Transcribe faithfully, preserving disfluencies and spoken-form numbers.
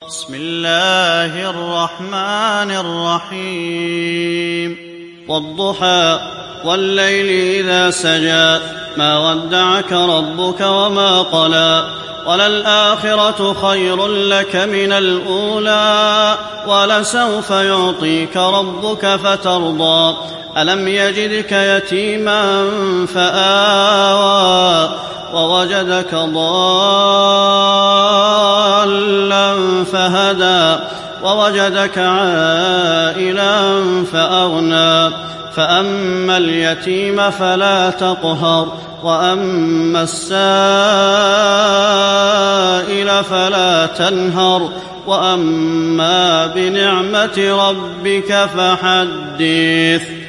بسم الله الرحمن الرحيم والضحى والليل إذا سجى ما ودعك ربك وما قلى وللآخرة خير لك من الأولى ولسوف يعطيك ربك فترضى ألم يجدك يتيما فآوى ووجدك ضالا فهدى ووجدك عائلا فأغنى فأما اليتيم فلا تقهر وأما السائل فلا تنهر وأما بنعمة ربك فحدث.